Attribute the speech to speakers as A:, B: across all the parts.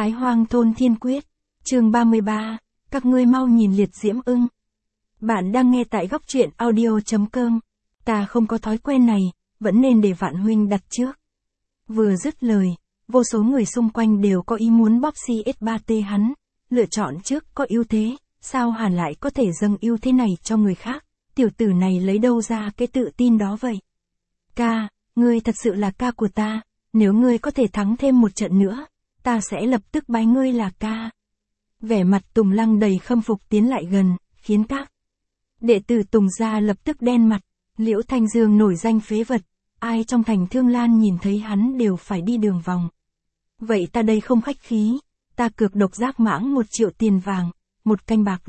A: Thái Hoang Thôn Thiên Quyết, chương 33, các ngươi mau nhìn liệt diễm ưng. Bạn đang nghe tại góc truyện audio.com. Ta không có thói quen này, vẫn nên để Vạn huynh đặt trước. Vừa dứt lời, vô số người xung quanh đều có ý muốn bóp CS3T hắn, lựa chọn trước có ưu thế, sao hẳn lại có thể dâng ưu thế này cho người khác, tiểu tử này lấy đâu ra cái tự tin đó vậy? Ca, ngươi thật sự là ca của ta, nếu ngươi có thể thắng thêm một trận nữa, ta sẽ lập tức bái ngươi là ca. Vẻ mặt Tùng Lăng đầy khâm phục tiến lại gần, khiến các đệ tử Tùng gia lập tức đen mặt. Liễu Thanh Dương nổi danh phế vật, ai trong thành Thương Lan nhìn thấy hắn đều phải đi đường vòng. Vậy ta đây không khách khí, ta cược độc giác mãng 1 triệu tiền vàng, một canh bạc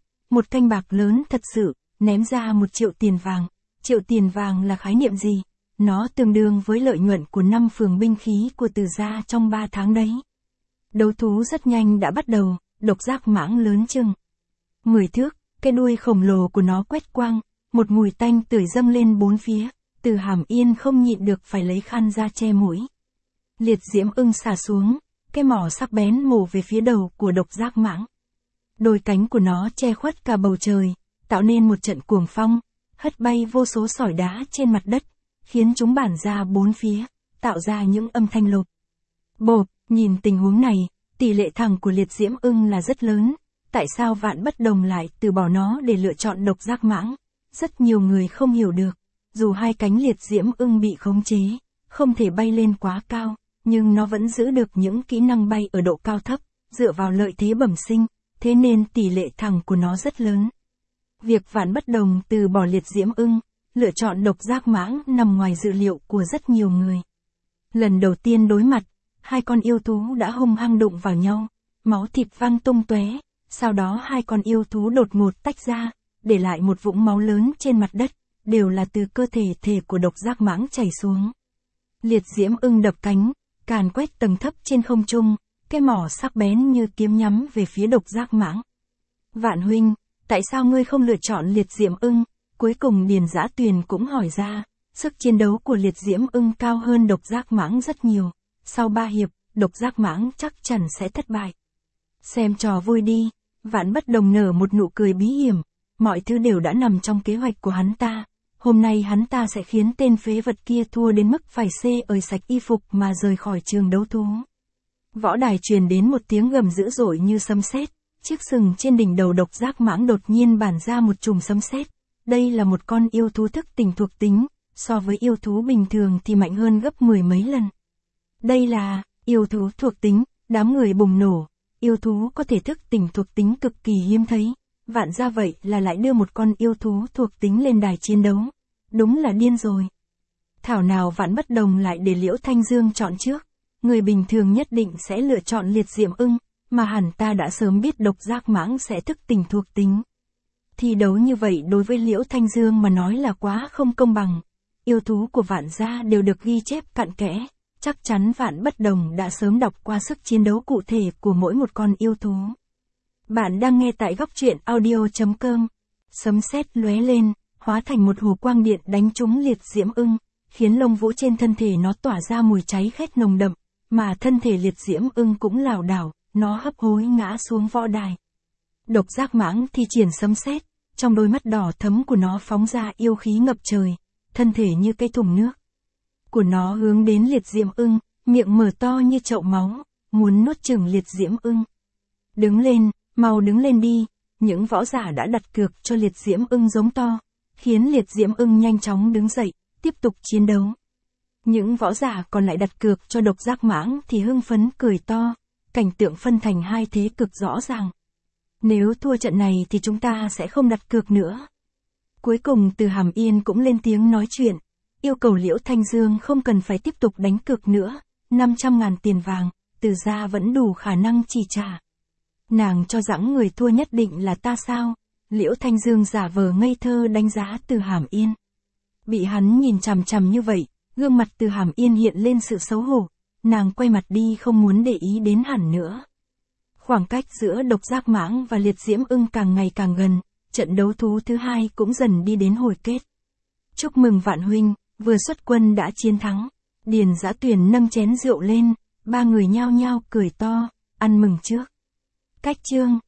A: lớn thật sự, ném ra 1 triệu tiền vàng. Triệu tiền vàng là khái niệm gì? Nó tương đương với lợi nhuận của 5 phường binh khí của Từ gia trong 3 tháng đấy. Đấu thú rất nhanh đã bắt đầu, độc giác mãng lớn chừng 10 thước, cái đuôi khổng lồ của nó quét quang, một mùi tanh tưởi dâng lên bốn phía, Từ Hàm Yên không nhịn được phải lấy khăn ra che mũi. Liệt diễm ưng xả xuống, cái mỏ sắc bén mổ về phía đầu của độc giác mãng. Đôi cánh của nó che khuất cả bầu trời, tạo nên một trận cuồng phong, hất bay vô số sỏi đá trên mặt đất, khiến chúng bản ra bốn phía, tạo ra những âm thanh lộp bộp. Nhìn tình huống này, tỷ lệ thắng của liệt diễm ưng là rất lớn, tại sao Vạn Bất Đồng lại từ bỏ nó để lựa chọn độc giác mãng? Rất nhiều người không hiểu được, dù hai cánh liệt diễm ưng bị khống chế, không thể bay lên quá cao, nhưng nó vẫn giữ được những kỹ năng bay ở độ cao thấp, dựa vào lợi thế bẩm sinh, thế nên tỷ lệ thắng của nó rất lớn. Việc Vạn Bất Đồng từ bỏ liệt diễm ưng, lựa chọn độc giác mãng nằm ngoài dự liệu của rất nhiều người. Lần đầu tiên đối mặt, hai con yêu thú đã hung hăng đụng vào nhau, máu thịt văng tung tóe, sau đó hai con yêu thú đột ngột tách ra, để lại một vũng máu lớn trên mặt đất, đều là từ cơ thể của độc giác mãng chảy xuống. Liệt diễm ưng đập cánh, càn quét tầng thấp trên không trung, cái mỏ sắc bén như kiếm nhắm về phía độc giác mãng. Vạn huynh, tại sao ngươi không lựa chọn liệt diễm ưng? Cuối cùng Điền Dã Tuyền cũng hỏi ra, sức chiến đấu của liệt diễm ưng cao hơn độc giác mãng rất nhiều. Sau 3 hiệp, độc giác mãng chắc chắn sẽ thất bại. Xem trò vui đi, Vạn Bất Đồng nở một nụ cười bí hiểm, mọi thứ đều đã nằm trong kế hoạch của hắn ta. Hôm nay hắn ta sẽ khiến tên phế vật kia thua đến mức phải ơi sạch y phục mà rời khỏi trường đấu thú. Võ đài truyền đến một tiếng gầm dữ dội như sấm sét, chiếc sừng trên đỉnh đầu độc giác mãng đột nhiên bản ra một chùm sấm sét. Đây là một con yêu thú thức tỉnh thuộc tính, so với yêu thú bình thường thì mạnh hơn gấp 10 mấy lần. Đây là yêu thú thuộc tính, đám người bùng nổ, yêu thú có thể thức tỉnh thuộc tính cực kỳ hiếm thấy, Vạn ra vậy là lại đưa một con yêu thú thuộc tính lên đài chiến đấu. Đúng là điên rồi. Thảo nào Vạn Bất Đồng lại để Liễu Thanh Dương chọn trước, người bình thường nhất định sẽ lựa chọn liệt diễm ưng, mà hẳn ta đã sớm biết độc giác mãng sẽ thức tỉnh thuộc tính. Thi đấu như vậy đối với Liễu Thanh Dương mà nói là quá không công bằng. Yêu thú của Vạn gia đều được ghi chép cặn kẽ, chắc chắn Vạn Bất Đồng đã sớm đọc qua sức chiến đấu cụ thể của mỗi một con yêu thú. Bạn đang nghe tại góc truyện audio.com. Sấm sét lóe lên, hóa thành một hồ quang điện đánh trúng liệt diễm ưng, khiến lông vũ trên thân thể nó tỏa ra mùi cháy khét nồng đậm, mà thân thể liệt diễm ưng cũng lảo đảo, nó hấp hối ngã xuống võ đài. Độc giác mãng thi triển sấm sét, trong đôi mắt đỏ thẫm của nó phóng ra yêu khí ngập trời, thân thể như cây thùng nước của nó hướng đến liệt diễm ưng, miệng mở to như chậu máu, muốn nuốt chửng liệt diễm ưng. Đứng lên, mau đứng lên đi, những võ giả đã đặt cược cho liệt diễm ưng giống to, khiến liệt diễm ưng nhanh chóng đứng dậy, tiếp tục chiến đấu. Những võ giả còn lại đặt cược cho độc giác mãng thì hưng phấn cười to, cảnh tượng phân thành hai thế cực rõ ràng. Nếu thua trận này thì chúng ta sẽ không đặt cược nữa. Cuối cùng Từ Hàm Yên cũng lên tiếng nói chuyện, yêu cầu Liễu Thanh Dương không cần phải tiếp tục đánh cược nữa, 500.000 tiền vàng, Từ gia vẫn đủ khả năng chi trả. Nàng cho rằng người thua nhất định là ta sao? Liễu Thanh Dương giả vờ ngây thơ đánh giá Từ Hàm Yên. Bị hắn nhìn chằm chằm như vậy, gương mặt Từ Hàm Yên hiện lên sự xấu hổ, nàng quay mặt đi không muốn để ý đến hắn nữa. Khoảng cách giữa độc giác mãng và liệt diễm ưng càng ngày càng gần, trận đấu thú thứ hai cũng dần đi đến hồi kết. Chúc mừng Vạn huynh, vừa xuất quân đã chiến thắng. Điền Dã Tuyền nâng chén rượu lên, ba người nhao nhao cười to, ăn mừng trước. Cách chương